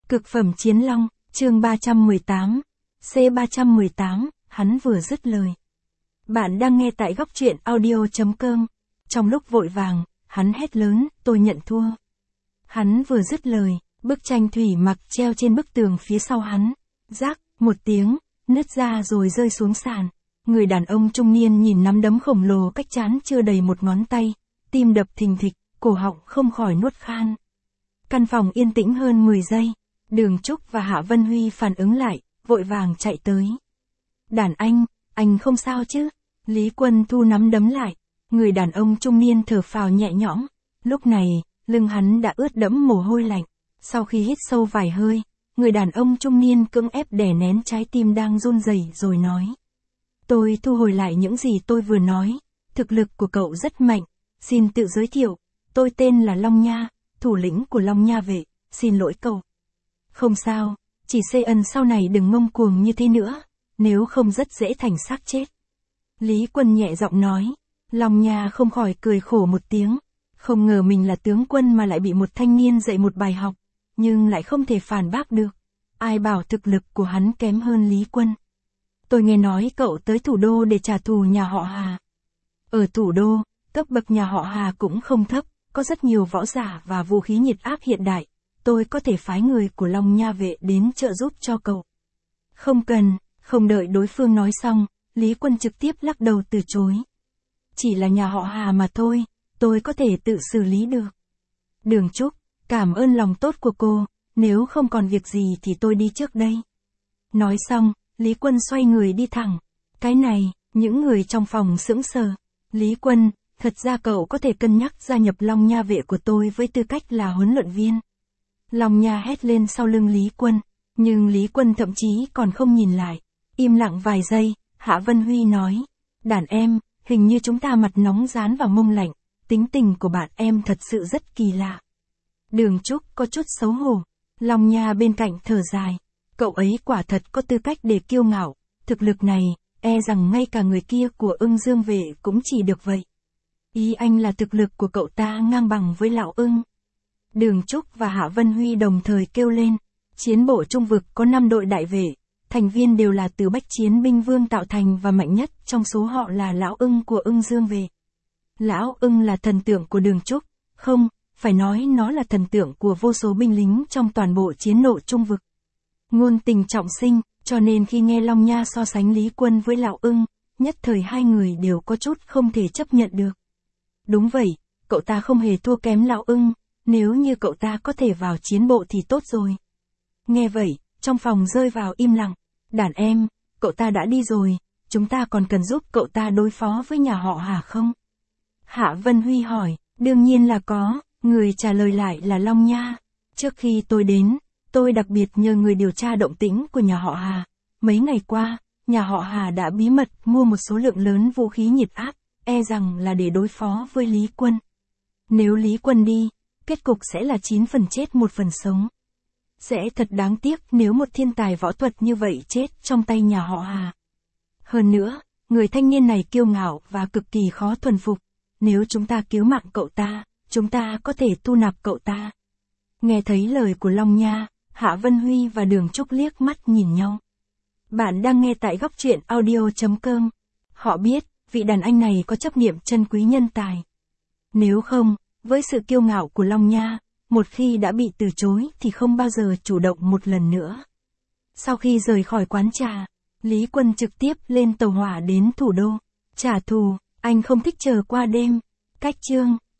Cực phẩm chiến long, chương 318. C318, hắn vừa dứt lời. Bạn đang nghe tại góc truyện audio.com. Trong lúc vội vàng, hắn hét lớn, tôi nhận thua. Hắn vừa dứt lời, bức tranh thủy mặc treo trên bức tường phía sau hắn. Rác, một tiếng, nứt ra rồi rơi xuống sàn. Người đàn ông trung niên nhìn nắm đấm khổng lồ cách trán chưa đầy một ngón tay, tim đập thình thịch, cổ họng không khỏi nuốt khan. Căn phòng yên tĩnh hơn 10 giây. Đường Trúc và Hạ Vân Huy phản ứng lại, vội vàng chạy tới. Đàn anh không sao chứ? Lý Quân thu nắm đấm lại. Người đàn ông trung niên thở phào nhẹ nhõm. Lúc này, lưng hắn đã ướt đẫm mồ hôi lạnh. Sau khi hít sâu vài hơi, người đàn ông trung niên cưỡng ép đè nén trái tim đang run rẩy rồi nói. Tôi thu hồi lại những gì tôi vừa nói. Thực lực của cậu rất mạnh. Xin tự giới thiệu. Tôi tên là Long Nha, thủ lĩnh của Long Nha vệ. Xin lỗi cậu. Không sao, chỉ xây ân sau này đừng ngông cuồng như thế nữa, nếu không rất dễ thành xác chết. Lý Quân nhẹ giọng nói. Long Nha không khỏi cười khổ một tiếng. Không ngờ mình là tướng quân mà lại bị một thanh niên dạy một bài học, nhưng lại không thể phản bác được. Ai bảo thực lực của hắn kém hơn Lý Quân. Tôi nghe nói cậu tới thủ đô để trả thù nhà họ Hà. Ở thủ đô, cấp bậc nhà họ Hà cũng không thấp, có rất nhiều võ giả và vũ khí nhiệt áp hiện đại. Tôi có thể phái người của Long Nha vệ đến trợ giúp cho cậu. Không cần, không đợi đối phương nói xong, Lý Quân trực tiếp lắc đầu từ chối. Chỉ là nhà họ Hà mà thôi, tôi có thể tự xử lý được. Đường Trúc, cảm ơn lòng tốt của cô, nếu không còn việc gì thì tôi đi trước đây. Nói xong, Lý Quân xoay người đi thẳng. Cái này, những người trong phòng sững sờ. Lý Quân, thật ra cậu có thể cân nhắc gia nhập Long Nha vệ của tôi với tư cách là huấn luyện viên. Long Nha hét lên sau lưng Lý Quân, nhưng Lý Quân thậm chí còn không nhìn lại. Im lặng vài giây, Hạ Vân Huy nói. Đàn em, hình như chúng ta mặt nóng dán vào mông lạnh, tính tình của bạn em thật sự rất kỳ lạ. Đường Trúc có chút xấu hổ. Long Nha bên cạnh thở dài. Cậu ấy quả thật có tư cách để kiêu ngạo, thực lực này, e rằng ngay cả người kia của Ưng Dương vệ cũng chỉ được vậy. Ý anh là thực lực của cậu ta ngang bằng với lão Ưng. Đường Trúc và Hạ Vân Huy đồng thời kêu lên. Chiến bộ trung vực có 5 đội đại vệ, thành viên đều là từ Bách Chiến binh vương tạo thành và mạnh nhất trong số họ là lão Ưng của Ưng Dương vệ. Lão Ưng là thần tượng của Đường Trúc, không, phải nói nó là thần tượng của vô số binh lính trong toàn bộ chiến nộ trung vực. Ngôn tình trọng sinh, cho nên khi nghe Long Nha so sánh Lý Quân với lão Ưng, nhất thời hai người đều có chút không thể chấp nhận được. Đúng vậy, cậu ta không hề thua kém lão Ưng. Nếu như cậu ta có thể vào chiến bộ thì tốt rồi. Nghe vậy, trong phòng rơi vào im lặng. Đàn em, cậu ta đã đi rồi, chúng ta còn cần giúp cậu ta đối phó với nhà họ Hà không? Hạ Vân Huy hỏi, đương nhiên là có, người trả lời lại là Long Nha. Trước khi tôi đến, tôi đặc biệt nhờ người điều tra động tĩnh của nhà họ Hà. Mấy ngày qua, nhà họ Hà đã bí mật mua một số lượng lớn vũ khí nhiệt áp, e rằng là để đối phó với Lý Quân. Nếu Lý Quân đi, kết cục sẽ là 9 phần chết 1 phần sống. Sẽ thật đáng tiếc nếu một thiên tài võ thuật như vậy chết trong tay nhà họ Hà. Hơn nữa, người thanh niên này kiêu ngạo và cực kỳ khó thuần phục. Nếu chúng ta cứu mạng cậu ta, chúng ta có thể thu nạp cậu ta. Nghe thấy lời của Long Nha, Hạ Vân Huy và Đường Trúc liếc mắt nhìn nhau. Bạn đang nghe tại góc truyện audio.com. Họ biết, vị đàn anh này có chấp niệm trân quý nhân tài. Nếu không, với sự kiêu ngạo của Long Nha, một khi đã bị từ chối thì không bao giờ chủ động một lần nữa. Sau khi rời khỏi quán trà, Lý Quân trực tiếp lên tàu hỏa đến thủ đô. Trả thù, anh không thích chờ qua đêm. Cách chương